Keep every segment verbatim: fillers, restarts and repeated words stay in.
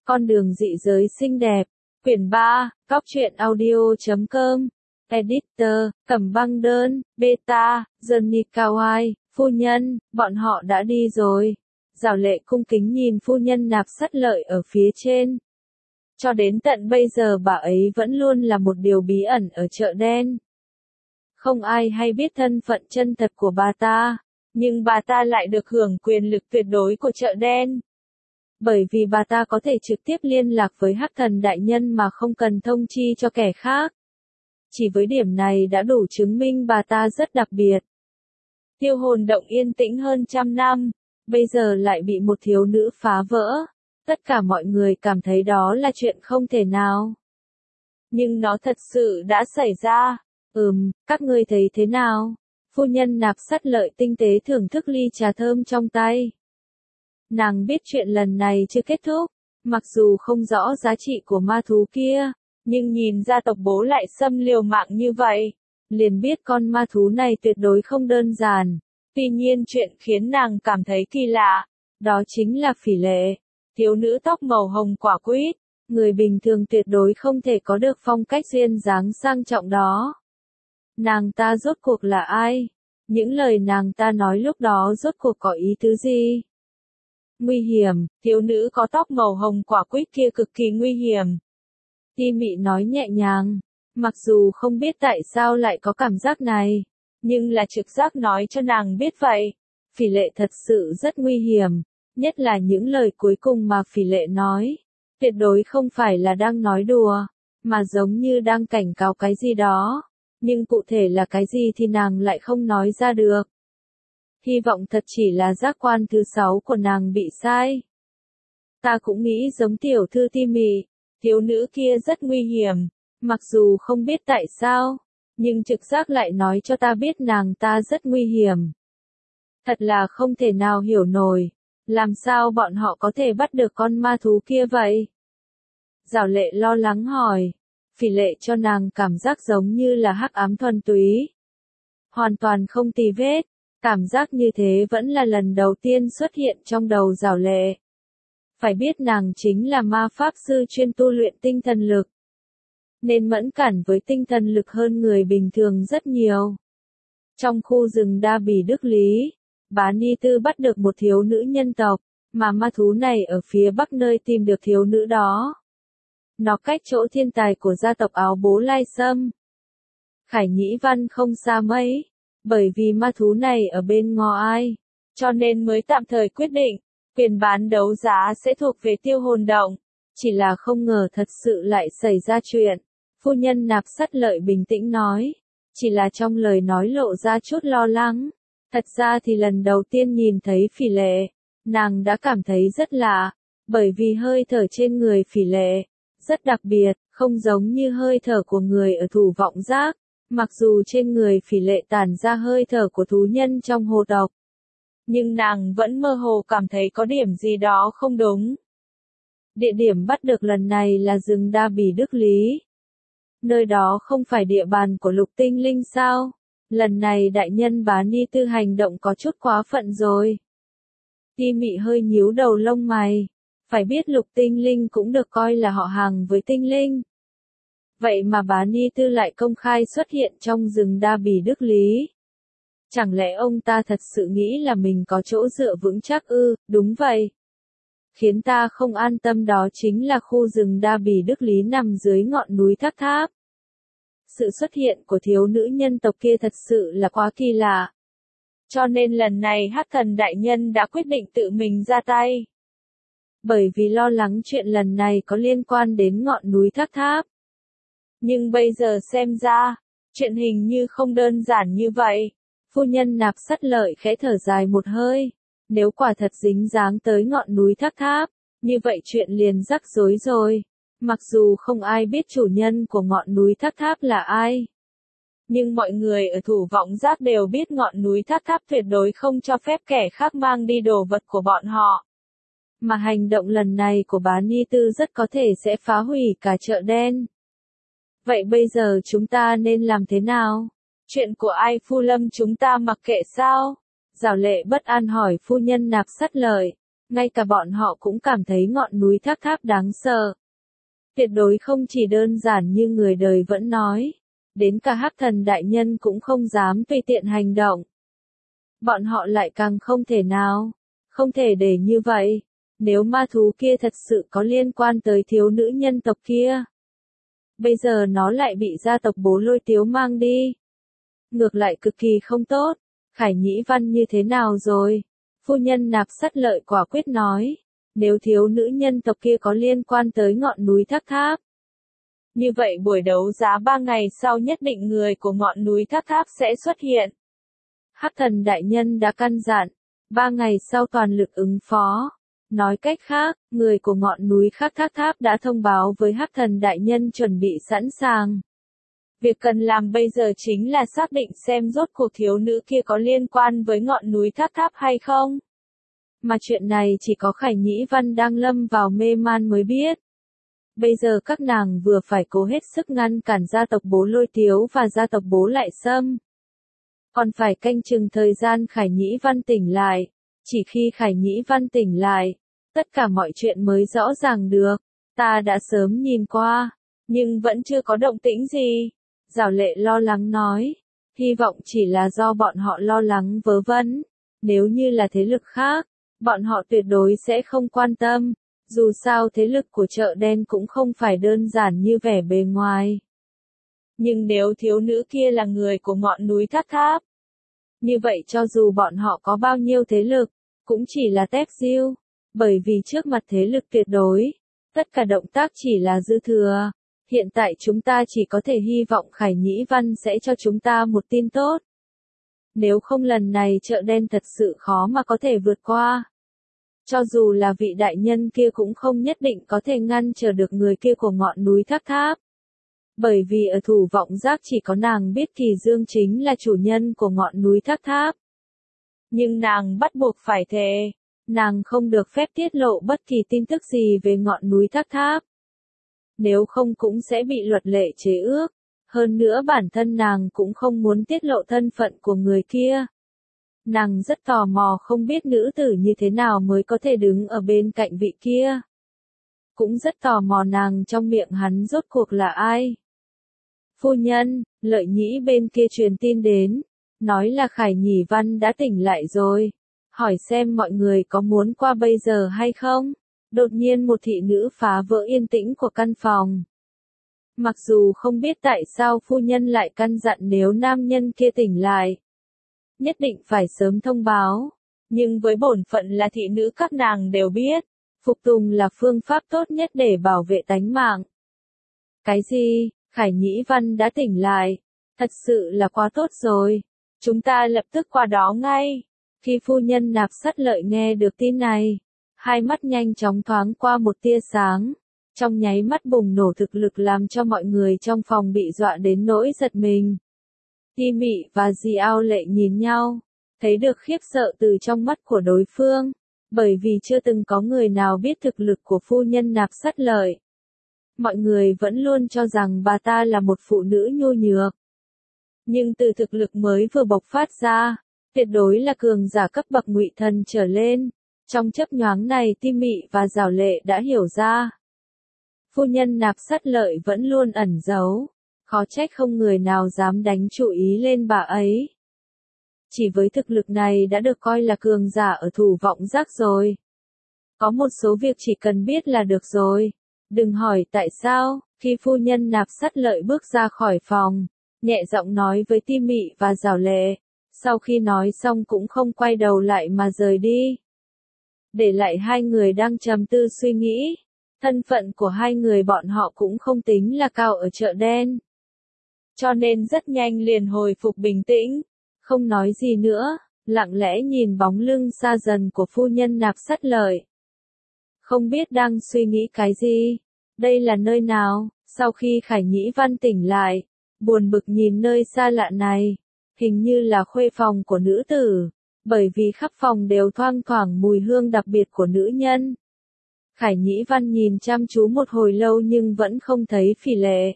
Con đường dị giới xinh đẹp. Quyển ba, Cóc truyện audio chấm com. Editor, Cẩm Băng Đơn, Beta, Johnny Kawai, phu nhân, bọn họ đã đi rồi. Giảo Lệ cung kính nhìn phu nhân Nạp Sắt Lợi ở phía trên. Cho đến tận bây giờ bà ấy vẫn luôn là một điều bí ẩn ở chợ đen. Không ai hay biết thân phận chân thật của bà ta, nhưng bà ta lại được hưởng quyền lực tuyệt đối của chợ đen. Bởi vì bà ta có thể trực tiếp liên lạc với Hắc Thần Đại Nhân mà không cần thông chi cho kẻ khác. Chỉ với điểm này đã đủ chứng minh bà ta rất đặc biệt. Tiêu Hồn Động yên tĩnh hơn trăm năm, bây giờ lại bị một thiếu nữ phá vỡ. Tất cả mọi người cảm thấy đó là chuyện không thể nào. Nhưng nó thật sự đã xảy ra. Ừm, các ngươi thấy thế nào? Phu nhân Nạp Sắt Lợi tinh tế thưởng thức ly trà thơm trong tay. Nàng biết chuyện lần này chưa kết thúc, mặc dù không rõ giá trị của ma thú kia, nhưng nhìn ra tộc bố lại xâm liều mạng như vậy, liền biết con ma thú này tuyệt đối không đơn giản. Tuy nhiên chuyện khiến nàng cảm thấy kỳ lạ, đó chính là Phỉ Lệ, thiếu nữ tóc màu hồng quả quýt, người bình thường tuyệt đối không thể có được phong cách duyên dáng sang trọng đó. Nàng ta rốt cuộc là ai? Những lời nàng ta nói lúc đó rốt cuộc có ý tứ gì? Nguy hiểm, thiếu nữ có tóc màu hồng quả quýt kia cực kỳ nguy hiểm. Ti Mị nói nhẹ nhàng, mặc dù không biết tại sao lại có cảm giác này, nhưng là trực giác nói cho nàng biết vậy. Phỉ Lệ thật sự rất nguy hiểm, nhất là những lời cuối cùng mà Phỉ Lệ nói. Tuyệt đối không phải là đang nói đùa, mà giống như đang cảnh cáo cái gì đó. Nhưng cụ thể là cái gì thì nàng lại không nói ra được. Hy vọng thật chỉ là giác quan thứ sáu của nàng bị sai. Ta cũng nghĩ giống tiểu thư Ti Mị, thiếu nữ kia rất nguy hiểm, mặc dù không biết tại sao, nhưng trực giác lại nói cho ta biết nàng ta rất nguy hiểm. Thật là không thể nào hiểu nổi, làm sao bọn họ có thể bắt được con ma thú kia vậy? Giảo Lệ lo lắng hỏi. Phỉ Lệ cho nàng cảm giác giống như là hắc ám thuần túy. Hoàn toàn không tì vết, cảm giác như thế vẫn là lần đầu tiên xuất hiện trong đầu Giảo Lệ. Phải biết nàng chính là ma pháp sư chuyên tu luyện tinh thần lực, nên mẫn cảm với tinh thần lực hơn người bình thường rất nhiều. Trong khu rừng Đa Bỉ Đức Lý, Bá Ni Tư bắt được một thiếu nữ nhân tộc, mà ma thú này ở phía bắc nơi tìm được thiếu nữ đó. Nó cách chỗ thiên tài của gia tộc Áo Bố Lai Sâm, Khải Nhĩ Văn không xa mấy, bởi vì ma thú này ở bên Ngò Ai, cho nên mới tạm thời quyết định, quyền bán đấu giá sẽ thuộc về Tiêu Hồn Động, chỉ là không ngờ thật sự lại xảy ra chuyện. Phu nhân Nạp Sắt Lợi bình tĩnh nói, chỉ là trong lời nói lộ ra chút lo lắng. Thật ra thì lần đầu tiên nhìn thấy Phỉ Lệ, nàng đã cảm thấy rất lạ, bởi vì hơi thở trên người Phỉ Lệ rất đặc biệt, không giống như hơi thở của người ở Thủ Vọng Giác, mặc dù trên người Phỉ Lệ tản ra hơi thở của thú nhân trong hồ tộc. Nhưng nàng vẫn mơ hồ cảm thấy có điểm gì đó không đúng. Địa điểm bắt được lần này là rừng Đa Bỉ Đức Lý. Nơi đó không phải địa bàn của Lục Tinh Linh sao? Lần này đại nhân Bá Ni Tư hành động có chút quá phận rồi. Ti Mị hơi nhíu đầu lông mày. Phải biết Lục Tinh Linh cũng được coi là họ hàng với Tinh Linh. Vậy mà Bá Ni Tư lại công khai xuất hiện trong rừng Đa Bỉ Đức Lý. Chẳng lẽ ông ta thật sự nghĩ là mình có chỗ dựa vững chắc ư? Đúng vậy. Khiến ta không an tâm đó chính là khu rừng Đa Bỉ Đức Lý nằm dưới ngọn núi Thác Tháp. Sự xuất hiện của thiếu nữ nhân tộc kia thật sự là quá kỳ lạ. Cho nên lần này Hắc Thần Đại Nhân đã quyết định tự mình ra tay. Bởi vì lo lắng chuyện lần này có liên quan đến ngọn núi Thác Tháp. Nhưng bây giờ xem ra, chuyện hình như không đơn giản như vậy. Phu nhân Nạp Sắt Lợi khẽ thở dài một hơi. Nếu quả thật dính dáng tới ngọn núi Thác Tháp, như vậy chuyện liền rắc rối rồi. Mặc dù không ai biết chủ nhân của ngọn núi Thác Tháp là ai, nhưng mọi người ở Thủ Vọng Giác đều biết ngọn núi Thác Tháp tuyệt đối không cho phép kẻ khác mang đi đồ vật của bọn họ. Mà hành động lần này của Bá Ni Tư rất có thể sẽ phá hủy cả chợ đen. Vậy bây giờ chúng ta nên làm thế nào? Chuyện của Ai Phu Lâm chúng ta mặc kệ sao? Giảo Lệ bất an hỏi phu nhân Nạp Sắt Lợi. Ngay cả bọn họ cũng cảm thấy ngọn núi tháp tháp đáng sợ. Tuyệt đối không chỉ đơn giản như người đời vẫn nói. Đến cả Hắc Thần đại nhân cũng không dám tùy tiện hành động. Bọn họ lại càng không thể nào. Không thể để như vậy. Nếu ma thú kia thật sự có liên quan tới thiếu nữ nhân tộc kia. Bây giờ nó lại bị gia tộc Bố Lôi Tiếu mang đi. Ngược lại cực kỳ không tốt. Khải Nhĩ Văn như thế nào rồi? Phu nhân Nạp Sắt Lợi quả quyết nói. Nếu thiếu nữ nhân tộc kia có liên quan tới ngọn núi Thác Tháp. Như vậy buổi đấu giá ba ngày sau nhất định người của ngọn núi Thác Tháp sẽ xuất hiện. Hắc Thần đại nhân đã căn dặn. Ba ngày sau toàn lực ứng phó. Nói cách khác, người của ngọn núi khác Thác Tháp đã thông báo với Hắc Thần đại nhân chuẩn bị sẵn sàng. Việc cần làm bây giờ chính là xác định xem rốt cuộc thiếu nữ kia có liên quan với ngọn núi Thác Tháp hay không. Mà chuyện này chỉ có Khải Nhĩ Văn đang lâm vào mê man mới biết. Bây giờ các nàng vừa phải cố hết sức ngăn cản gia tộc Bố Lôi Tiếu và gia tộc Bố Lại Sâm. Còn phải canh chừng thời gian Khải Nhĩ Văn tỉnh lại. Chỉ khi Khải Nhĩ Văn tỉnh lại, tất cả mọi chuyện mới rõ ràng được. Ta đã sớm nhìn qua, nhưng vẫn chưa có động tĩnh gì. Giảo Lệ lo lắng nói, hy vọng chỉ là do bọn họ lo lắng vớ vẩn. Nếu như là thế lực khác, bọn họ tuyệt đối sẽ không quan tâm. Dù sao thế lực của chợ đen cũng không phải đơn giản như vẻ bề ngoài. Nhưng nếu thiếu nữ kia là người của ngọn núi Thác Tháp, như vậy cho dù bọn họ có bao nhiêu thế lực, cũng chỉ là tép diêu, bởi vì trước mặt thế lực tuyệt đối, tất cả động tác chỉ là dư thừa. Hiện tại chúng ta chỉ có thể hy vọng Khải Nhĩ Văn sẽ cho chúng ta một tin tốt. Nếu không lần này chợ đen thật sự khó mà có thể vượt qua. Cho dù là vị đại nhân kia cũng không nhất định có thể ngăn trở được người kia của ngọn núi Thác Tháp. Bởi vì ở Thủ Vọng Giác chỉ có nàng biết Kỳ Dương chính là chủ nhân của ngọn núi Thác Tháp. Nhưng nàng bắt buộc phải thề, nàng không được phép tiết lộ bất kỳ tin tức gì về ngọn núi Thác Tháp. Nếu không cũng sẽ bị luật lệ chế ước. Hơn nữa bản thân nàng cũng không muốn tiết lộ thân phận của người kia. Nàng rất tò mò không biết nữ tử như thế nào mới có thể đứng ở bên cạnh vị kia. Cũng rất tò mò nàng trong miệng hắn rốt cuộc là ai. Phu nhân, Lợi Nhĩ bên kia truyền tin đến. Nói là Khải Nhĩ Văn đã tỉnh lại rồi. Hỏi xem mọi người có muốn qua bây giờ hay không? Đột nhiên một thị nữ phá vỡ yên tĩnh của căn phòng. Mặc dù không biết tại sao phu nhân lại căn dặn nếu nam nhân kia tỉnh lại, nhất định phải sớm thông báo. Nhưng với bổn phận là thị nữ các nàng đều biết, phục tùng là phương pháp tốt nhất để bảo vệ tánh mạng. Cái gì? Khải Nhĩ Văn đã tỉnh lại. Thật sự là quá tốt rồi. Chúng ta lập tức qua đó ngay. Khi phu nhân Nạp Sắt Lợi nghe được tin này, hai mắt nhanh chóng thoáng qua một tia sáng. Trong nháy mắt bùng nổ thực lực làm cho mọi người trong phòng bị dọa đến nỗi giật mình. Ti Mị và Diao Lệ nhìn nhau, thấy được khiếp sợ từ trong mắt của đối phương, bởi vì chưa từng có người nào biết thực lực của phu nhân Nạp Sắt Lợi. Mọi người vẫn luôn cho rằng bà ta là một phụ nữ nhu nhược. Nhưng từ thực lực mới vừa bộc phát ra, tuyệt đối là cường giả cấp bậc ngụy thần trở lên. Trong chớp nhoáng này Ti Mị và Giảo Lệ đã hiểu ra. Phu nhân Nạp Sắt Lợi vẫn luôn ẩn giấu, khó trách không người nào dám đánh chú ý lên bà ấy. Chỉ với thực lực này đã được coi là cường giả ở Thủ Vọng Giác rồi. Có một số việc chỉ cần biết là được rồi. Đừng hỏi tại sao, khi phu nhân Nạp Sắt Lợi bước ra khỏi phòng, nhẹ giọng nói với Ti Mị và Giảo Lệ, sau khi nói xong cũng không quay đầu lại mà rời đi. Để lại hai người đang trầm tư suy nghĩ. Thân phận của hai người bọn họ cũng không tính là cao ở chợ đen. Cho nên rất nhanh liền hồi phục bình tĩnh. Không nói gì nữa, lặng lẽ nhìn bóng lưng xa dần của phu nhân Nạp Sắt Lợi. Không biết đang suy nghĩ cái gì. Đây là nơi nào? Sau khi Khải Nhĩ Văn tỉnh lại, buồn bực nhìn nơi xa lạ này. Hình như là khuê phòng của nữ tử. Bởi vì khắp phòng đều thoang thoảng mùi hương đặc biệt của nữ nhân. Khải Nhĩ Văn nhìn chăm chú một hồi lâu nhưng vẫn không thấy Phỉ Lệ.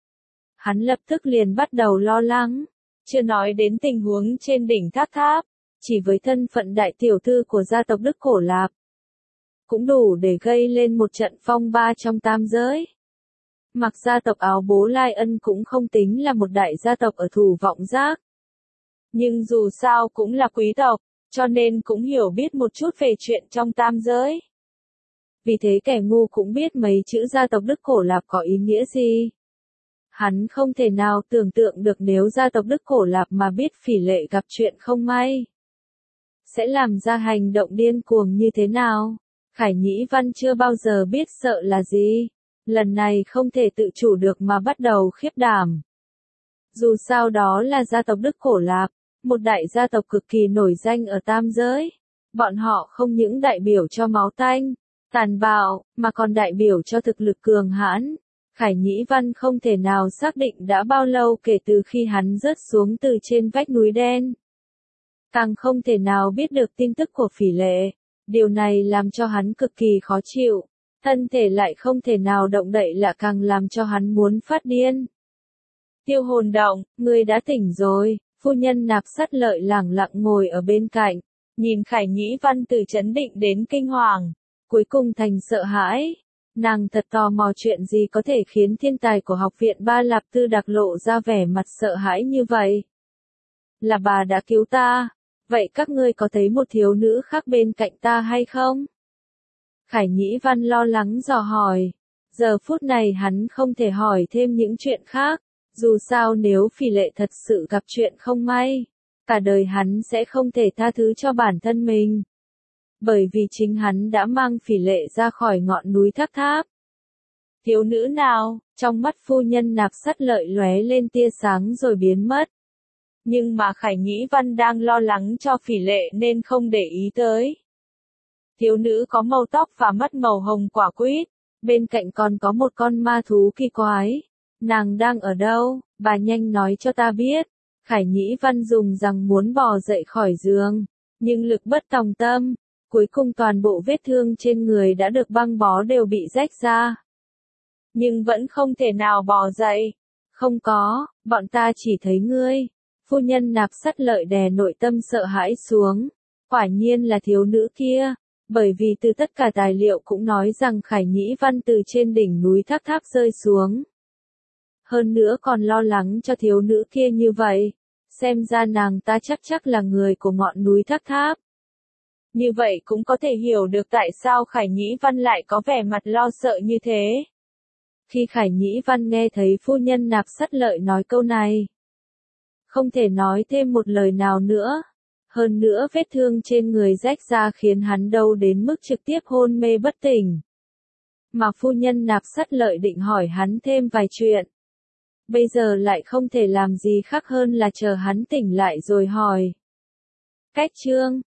Hắn lập tức liền bắt đầu lo lắng. Chưa nói đến tình huống trên đỉnh Thác Tháp. Chỉ với thân phận đại tiểu thư của gia tộc Đức Cổ Lạp. cũng đủ để gây lên một trận phong ba trong tam giới. Mặc gia tộc Áo Bố Lai Ân cũng không tính là một đại gia tộc ở Thủ Vọng Giác. Nhưng dù sao cũng là quý tộc, cho nên cũng hiểu biết một chút về chuyện trong tam giới. Vì thế kẻ ngu cũng biết mấy chữ gia tộc Đức Cổ Lạp có ý nghĩa gì. Hắn không thể nào tưởng tượng được nếu gia tộc Đức Cổ Lạp mà biết Phỉ Lệ gặp chuyện không may, sẽ làm ra hành động điên cuồng như thế nào. Khải Nhĩ Văn chưa bao giờ biết sợ là gì. Lần này không thể tự chủ được mà bắt đầu khiếp đảm. Dù sao đó là gia tộc Đức Cổ Lạp, một đại gia tộc cực kỳ nổi danh ở tam giới. Bọn họ không những đại biểu cho máu tanh, tàn bạo, mà còn đại biểu cho thực lực cường hãn. Khải Nhĩ Văn không thể nào xác định đã bao lâu kể từ khi hắn rớt xuống từ trên vách núi đen. Càng không thể nào biết được tin tức của Phỉ Lệ. Điều này làm cho hắn cực kỳ khó chịu. Thân thể lại không thể nào động đậy là càng làm cho hắn muốn phát điên. Tiêu Hồn Động, ngươi đã tỉnh rồi. Phu nhân Nạp Sắt Lợi lẳng lặng ngồi ở bên cạnh, nhìn Khải Nhĩ Văn từ chấn định đến kinh hoàng, cuối cùng thành sợ hãi. Nàng thật tò mò chuyện gì có thể khiến thiên tài của học viện Ba Lạp Tư Đặc lộ ra vẻ mặt sợ hãi như vậy. Là bà đã cứu ta, vậy các ngươi có thấy một thiếu nữ khác bên cạnh ta hay không? Khải Nhĩ Văn lo lắng dò hỏi. Giờ phút này hắn không thể hỏi thêm những chuyện khác. Dù sao nếu Phỉ Lệ thật sự gặp chuyện không may, cả đời hắn sẽ không thể tha thứ cho bản thân mình. Bởi vì chính hắn đã mang Phỉ Lệ ra khỏi ngọn núi Thác Tháp. Thiếu nữ nào? Trong mắt phu nhân Nạp Sắt Lợi lóe lên tia sáng rồi biến mất. Nhưng mà Khải Nhĩ Văn đang lo lắng cho Phỉ Lệ nên không để ý tới. Thiếu nữ có màu tóc và mắt màu hồng quả quýt, bên cạnh còn có một con ma thú kỳ quái. Nàng đang ở đâu? Bà nhanh nói cho ta biết. Khải Nhĩ Văn dùng rằng muốn bò dậy khỏi giường, nhưng lực bất tòng tâm, cuối cùng toàn bộ vết thương trên người đã được băng bó đều bị rách ra. Nhưng vẫn không thể nào bò dậy. Không có, bọn ta chỉ thấy ngươi. Phu nhân Nạp Sắt Lợi đè nội tâm sợ hãi xuống. Quả nhiên là thiếu nữ kia, bởi vì từ tất cả tài liệu cũng nói rằng Khải Nhĩ Văn từ trên đỉnh núi Thác Tháp rơi xuống. Hơn nữa còn lo lắng cho thiếu nữ kia như vậy. Xem ra nàng ta chắc chắc là người của ngọn núi Thác Tháp. Như vậy cũng có thể hiểu được tại sao Khải Nhĩ Văn lại có vẻ mặt lo sợ như thế. Khi Khải Nhĩ Văn nghe thấy phu nhân Nạp Sắt Lợi nói câu này, không thể nói thêm một lời nào nữa. Hơn nữa vết thương trên người rách ra khiến hắn đau đến mức trực tiếp hôn mê bất tỉnh. Mà phu nhân Nạp Sắt Lợi định hỏi hắn thêm vài chuyện. Bây giờ lại không thể làm gì khác hơn là chờ hắn tỉnh lại rồi hỏi. Cách chương